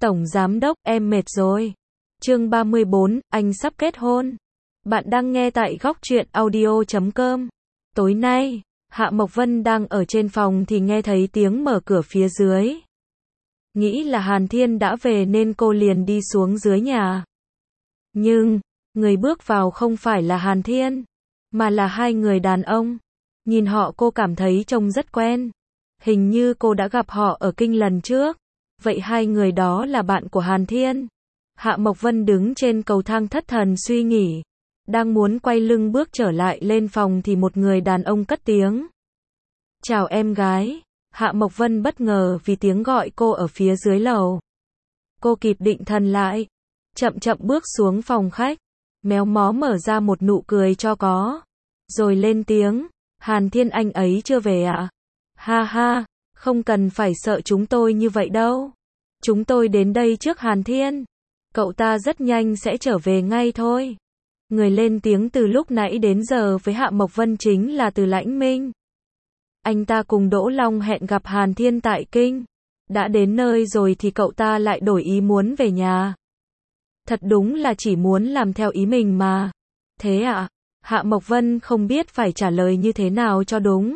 Tổng Giám Đốc, em mệt rồi. Chương 34, anh sắp kết hôn. Bạn đang nghe tại góc truyện audio.com. Tối nay, Hạ Mộc Vân đang ở trên phòng thì nghe thấy tiếng mở cửa phía dưới. Nghĩ là Hàn Thiên đã về nên cô liền đi xuống dưới nhà. Nhưng, người bước vào không phải là Hàn Thiên, mà là hai người đàn ông. Nhìn họ cô cảm thấy trông rất quen. Hình như cô đã gặp họ ở kinh lần trước. Vậy hai người đó là bạn của Hàn Thiên. Hạ Mộc Vân đứng trên cầu thang thất thần suy nghĩ. Đang muốn quay lưng bước trở lại lên phòng thì một người đàn ông cất tiếng. Chào em gái. Hạ Mộc Vân bất ngờ vì tiếng gọi cô ở phía dưới lầu. Cô kịp định thần lại. Chậm chậm bước xuống phòng khách. Méo mó mở ra một nụ cười cho có. Rồi lên tiếng. Hàn Thiên anh ấy chưa về ạ? Ha ha, không cần phải sợ chúng tôi như vậy đâu. Chúng tôi đến đây trước Hàn Thiên. Cậu ta rất nhanh sẽ trở về ngay thôi. Người lên tiếng từ lúc nãy đến giờ với Hạ Mộc Vân chính là Từ Lãnh Minh. Anh ta cùng Đỗ Long hẹn gặp Hàn Thiên tại kinh. Đã đến nơi rồi thì cậu ta lại đổi ý muốn về nhà. Thật đúng là chỉ muốn làm theo ý mình mà. Thế ạ? Hạ Mộc Vân không biết phải trả lời như thế nào cho đúng.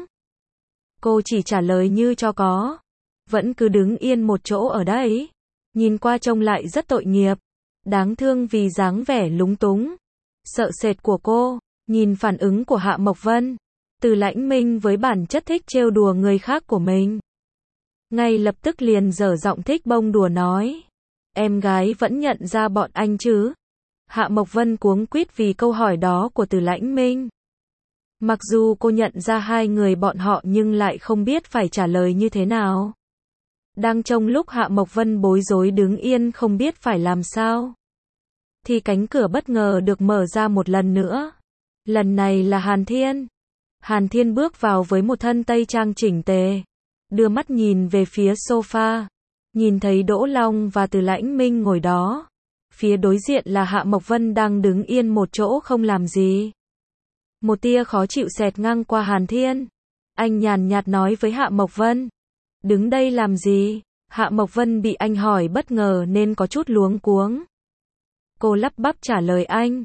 Cô chỉ trả lời như cho có. Vẫn cứ đứng yên một chỗ ở đấy. Nhìn qua trông lại rất tội nghiệp. Đáng thương vì dáng vẻ lúng túng. Sợ sệt của cô. Nhìn phản ứng của Hạ Mộc Vân. Từ Lãnh Minh với bản chất thích trêu đùa người khác của mình. Ngay lập tức liền dở giọng thích bông đùa nói. Em gái vẫn nhận ra bọn anh chứ? Hạ Mộc Vân cuống quýt vì câu hỏi đó của Từ Lãnh Minh. Mặc dù cô nhận ra hai người bọn họ nhưng lại không biết phải trả lời như thế nào. Đang trong lúc Hạ Mộc Vân bối rối đứng yên không biết phải làm sao. Thì cánh cửa bất ngờ được mở ra một lần nữa. Lần này là Hàn Thiên. Hàn Thiên bước vào với một thân tây trang chỉnh tề. Đưa mắt nhìn về phía sofa. Nhìn thấy Đỗ Long và Từ Lãnh Minh ngồi đó. Phía đối diện là Hạ Mộc Vân đang đứng yên một chỗ không làm gì. Một tia khó chịu xẹt ngang qua Hàn Thiên. Anh nhàn nhạt nói với Hạ Mộc Vân. Đứng đây làm gì? Hạ Mộc Vân bị anh hỏi bất ngờ nên có chút luống cuống. Cô lắp bắp trả lời anh.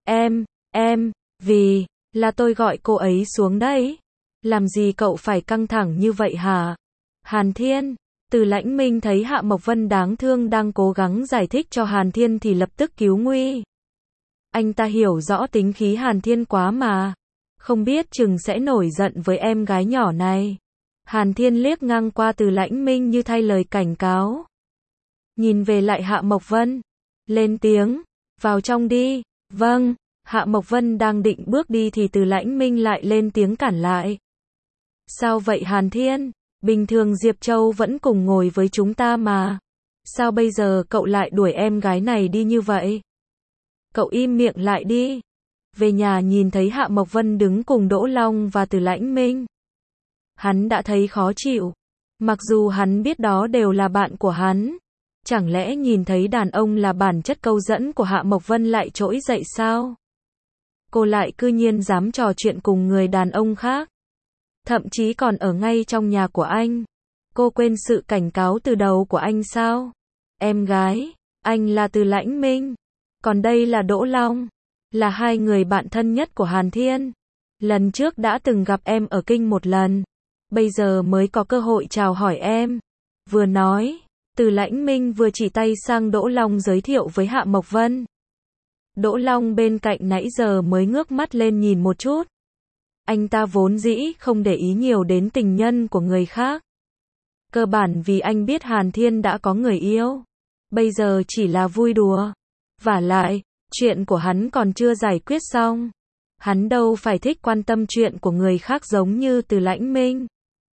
Vì, là tôi gọi cô ấy xuống đấy. Làm gì cậu phải căng thẳng như vậy hả? Hàn Thiên. Từ Lãnh Minh thấy Hạ Mộc Vân đáng thương đang cố gắng giải thích cho Hàn Thiên thì lập tức cứu nguy. Anh ta hiểu rõ tính khí Hàn Thiên quá mà. Không biết chừng sẽ nổi giận với em gái nhỏ này. Hàn Thiên liếc ngang qua Từ Lãnh Minh như thay lời cảnh cáo. Nhìn về lại Hạ Mộc Vân. Lên tiếng. Vào trong đi. Vâng. Hạ Mộc Vân đang định bước đi thì Từ Lãnh Minh lại lên tiếng cản lại. Sao vậy Hàn Thiên? Bình thường Diệp Châu vẫn cùng ngồi với chúng ta mà. Sao bây giờ cậu lại đuổi em gái này đi như vậy? Cậu im miệng lại đi. Về nhà nhìn thấy Hạ Mộc Vân đứng cùng Đỗ Long và Từ Lãnh Minh. Hắn đã thấy khó chịu. Mặc dù hắn biết đó đều là bạn của hắn. Chẳng lẽ nhìn thấy đàn ông là bản chất câu dẫn của Hạ Mộc Vân lại trỗi dậy sao? Cô lại cư nhiên dám trò chuyện cùng người đàn ông khác. Thậm chí còn ở ngay trong nhà của anh. Cô quên sự cảnh cáo từ đầu của anh sao? Em gái, anh là Từ Lãnh Minh. Còn đây là Đỗ Long. Là hai người bạn thân nhất của Hàn Thiên. Lần trước đã từng gặp em ở kinh một lần. Bây giờ mới có cơ hội chào hỏi em. Vừa nói, Từ Lãnh Minh vừa chỉ tay sang Đỗ Long giới thiệu với Hạ Mộc Vân. Đỗ Long bên cạnh nãy giờ mới ngước mắt lên nhìn một chút. Anh ta vốn dĩ không để ý nhiều đến tình nhân của người khác. Cơ bản vì anh biết Hàn Thiên đã có người yêu. Bây giờ chỉ là vui đùa. Vả lại, chuyện của hắn còn chưa giải quyết xong. Hắn đâu phải thích quan tâm chuyện của người khác giống như Từ Lãnh Minh.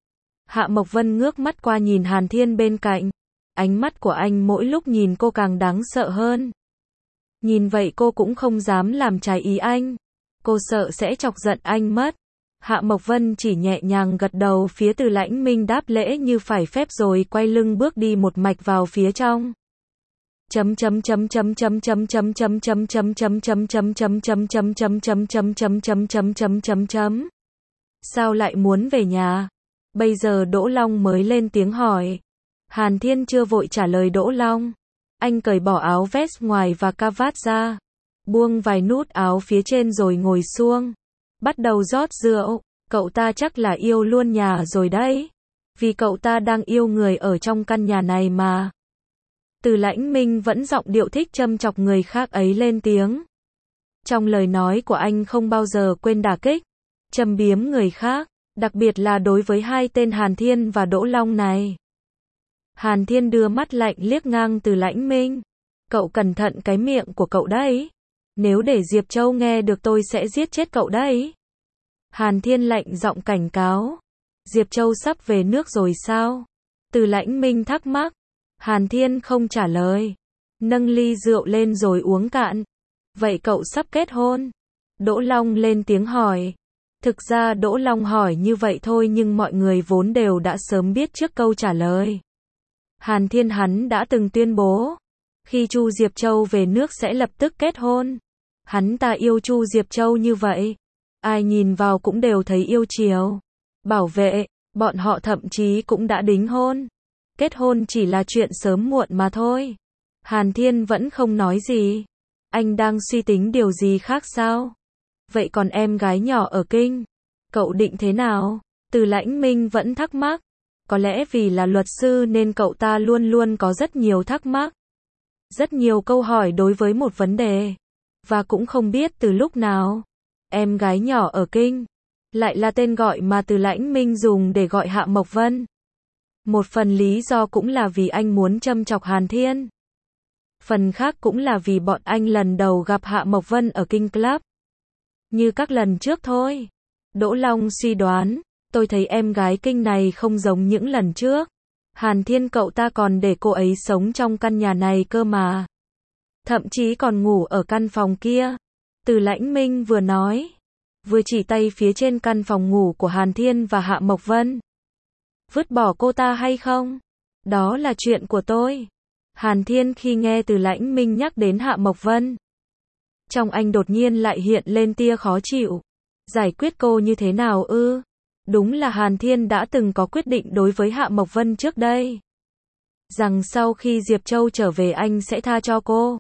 Hạ Mộc Vân ngước mắt qua nhìn Hàn Thiên bên cạnh. Ánh mắt của anh mỗi lúc nhìn cô càng đáng sợ hơn. Nhìn vậy cô cũng không dám làm trái ý anh. Cô sợ sẽ chọc giận anh mất. Hạ Mộc Vân chỉ nhẹ nhàng gật đầu phía Từ Lãnh Minh đáp lễ như phải phép rồi quay lưng bước đi một mạch vào phía trong. Sao lại muốn về nhà? Bây giờ Đỗ Long mới lên tiếng hỏi. Hàn Thiên chưa vội trả lời Đỗ Long. Anh cởi bỏ áo vest ngoài và cà vạt ra, buông vài nút áo phía trên rồi ngồi xuống, bắt đầu rót rượu. Cậu ta chắc là yêu luôn nhà rồi đấy, vì cậu ta đang yêu người ở trong căn nhà này mà. Từ Lãnh Minh vẫn giọng điệu thích châm chọc người khác ấy lên tiếng. Trong lời nói của anh không bao giờ quên đả kích, châm biếm người khác, đặc biệt là đối với hai tên Hàn Thiên và Đỗ Long này. Hàn Thiên đưa mắt lạnh liếc ngang Từ Lãnh Minh. Cậu cẩn thận cái miệng của cậu đấy. Nếu để Diệp Châu nghe được tôi sẽ giết chết cậu đấy. Hàn Thiên lạnh giọng cảnh cáo. Diệp Châu sắp về nước rồi sao? Từ Lãnh Minh thắc mắc. Hàn Thiên không trả lời. Nâng ly rượu lên rồi uống cạn. Vậy cậu sắp kết hôn? Đỗ Long lên tiếng hỏi. Thực ra Đỗ Long hỏi như vậy thôi nhưng mọi người vốn đều đã sớm biết trước câu trả lời. Hàn Thiên hắn đã từng tuyên bố, khi Chu Diệp Châu về nước sẽ lập tức kết hôn. Hắn ta yêu Chu Diệp Châu như vậy, ai nhìn vào cũng đều thấy yêu chiều, bảo vệ, bọn họ thậm chí cũng đã đính hôn. Kết hôn chỉ là chuyện sớm muộn mà thôi. Hàn Thiên vẫn không nói gì. Anh đang suy tính điều gì khác sao? Vậy còn em gái nhỏ ở Kinh, cậu định thế nào? Từ Lãnh Minh vẫn thắc mắc. Có lẽ vì là luật sư nên cậu ta luôn luôn có rất nhiều thắc mắc, rất nhiều câu hỏi đối với một vấn đề, và cũng không biết từ lúc nào. Em gái nhỏ ở Kinh, lại là tên gọi mà Từ Lãnh Minh dùng để gọi Hạ Mộc Vân. Một phần lý do cũng là vì anh muốn châm chọc Hàn Thiên. Phần khác cũng là vì bọn anh lần đầu gặp Hạ Mộc Vân ở Kinh Club. Như các lần trước thôi. Đỗ Long suy đoán. Tôi thấy em gái Kinh này không giống những lần trước. Hàn Thiên cậu ta còn để cô ấy sống trong căn nhà này cơ mà. Thậm chí còn ngủ ở căn phòng kia. Từ Lãnh Minh vừa nói, vừa chỉ tay phía trên căn phòng ngủ của Hàn Thiên và Hạ Mộc Vân. Vứt bỏ cô ta hay không? Đó là chuyện của tôi. Hàn Thiên khi nghe Từ Lãnh Minh nhắc đến Hạ Mộc Vân, trong anh đột nhiên lại hiện lên tia khó chịu. Giải quyết cô như thế nào ư? Đúng là Hàn Thiên đã từng có quyết định đối với Hạ Mộc Vân trước đây, rằng sau khi Diệp Châu trở về anh sẽ tha cho cô.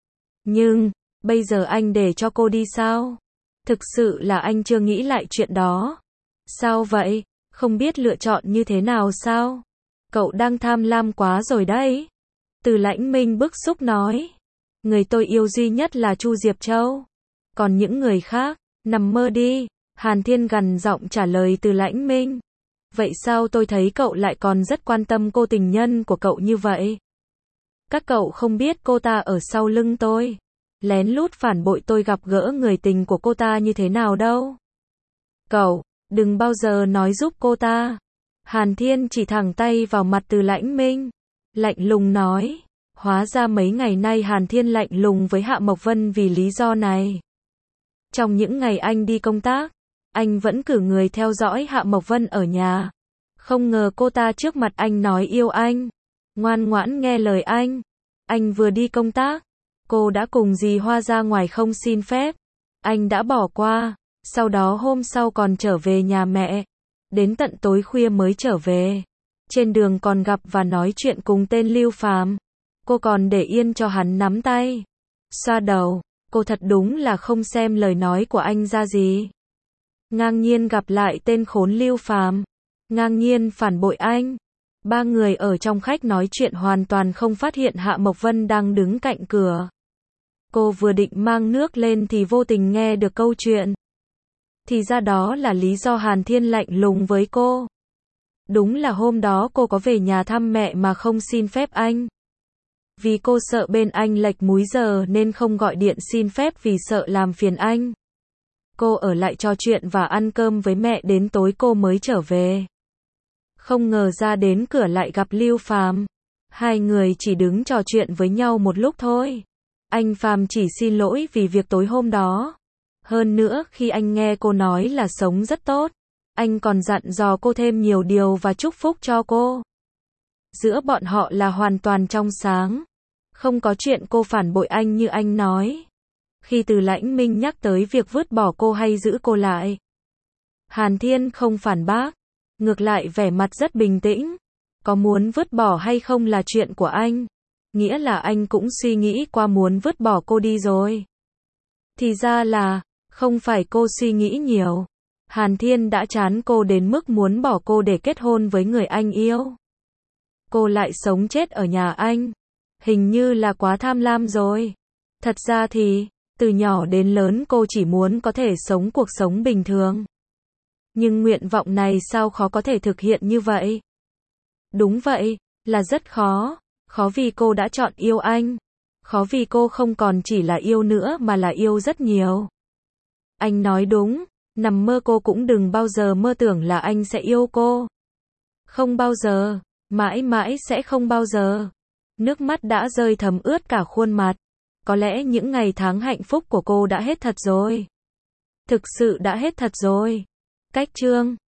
Nhưng, bây giờ anh để cho cô đi sao? Thực sự là anh chưa nghĩ lại chuyện đó. Sao vậy? Không biết lựa chọn như thế nào sao? Cậu đang tham lam quá rồi đấy. Từ Lãnh Minh bức xúc nói. Người tôi yêu duy nhất là Chu Diệp Châu. Còn những người khác, nằm mơ đi. Hàn Thiên gằn giọng trả lời Từ Lãnh Minh. Vậy sao tôi thấy cậu lại còn rất quan tâm cô tình nhân của cậu như vậy? Các cậu không biết cô ta ở sau lưng tôi, lén lút phản bội tôi gặp gỡ người tình của cô ta như thế nào đâu. Cậu, đừng bao giờ nói giúp cô ta. Hàn Thiên chỉ thẳng tay vào mặt Từ Lãnh Minh, lạnh lùng nói. Hóa ra mấy ngày nay Hàn Thiên lạnh lùng với Hạ Mộc Vân vì lý do này. Trong những ngày anh đi công tác, anh vẫn cử người theo dõi Hạ Mộc Vân ở nhà. Không ngờ cô ta trước mặt anh nói yêu anh, ngoan ngoãn nghe lời anh. Anh vừa đi công tác, cô đã cùng dì Hoa ra ngoài không xin phép. Anh đã bỏ qua, sau đó hôm sau còn trở về nhà mẹ. Đến tận tối khuya mới trở về. Trên đường còn gặp và nói chuyện cùng tên Lưu Phàm. Cô còn để yên cho hắn nắm tay, xoa đầu. Cô thật đúng là không xem lời nói của anh ra gì. Ngang nhiên gặp lại tên khốn Lưu Phàm, ngang nhiên phản bội anh. Ba người ở trong khách nói chuyện hoàn toàn không phát hiện Hạ Mộc Vân đang đứng cạnh cửa. Cô vừa định mang nước lên thì vô tình nghe được câu chuyện. Thì ra đó là lý do Hàn Thiên lạnh lùng với cô. Đúng là hôm đó cô có về nhà thăm mẹ mà không xin phép anh. Vì cô sợ bên anh lệch múi giờ nên không gọi điện xin phép vì sợ làm phiền anh. Cô ở lại trò chuyện và ăn cơm với mẹ đến tối cô mới trở về. Không ngờ ra đến cửa lại gặp Lưu Phàm. Hai người chỉ đứng trò chuyện với nhau một lúc thôi. Anh Phàm chỉ xin lỗi vì việc tối hôm đó. Hơn nữa khi anh nghe cô nói là sống rất tốt, anh còn dặn dò cô thêm nhiều điều và chúc phúc cho cô. Giữa bọn họ là hoàn toàn trong sáng. Không có chuyện cô phản bội anh như anh nói. Khi Từ Lãnh Minh nhắc tới việc vứt bỏ cô hay giữ cô lại, Hàn Thiên không phản bác, ngược lại vẻ mặt rất bình tĩnh. Có muốn vứt bỏ hay không là chuyện của anh. Nghĩa là anh cũng suy nghĩ qua muốn vứt bỏ cô đi rồi. Thì ra là, không phải cô suy nghĩ nhiều. Hàn Thiên đã chán cô đến mức muốn bỏ cô để kết hôn với người anh yêu. Cô lại sống chết ở nhà anh. Hình như là quá tham lam rồi. Thật ra thì, từ nhỏ đến lớn cô chỉ muốn có thể sống cuộc sống bình thường. Nhưng nguyện vọng này sao khó có thể thực hiện như vậy? Đúng vậy, là rất khó. Khó vì cô đã chọn yêu anh. Khó vì cô không còn chỉ là yêu nữa mà là yêu rất nhiều. Anh nói đúng, nằm mơ cô cũng đừng bao giờ mơ tưởng là anh sẽ yêu cô. Không bao giờ, mãi mãi sẽ không bao giờ. Nước mắt đã rơi thấm ướt cả khuôn mặt. Có lẽ những ngày tháng hạnh phúc của cô đã hết thật rồi. Thực sự đã hết thật rồi. Cách chương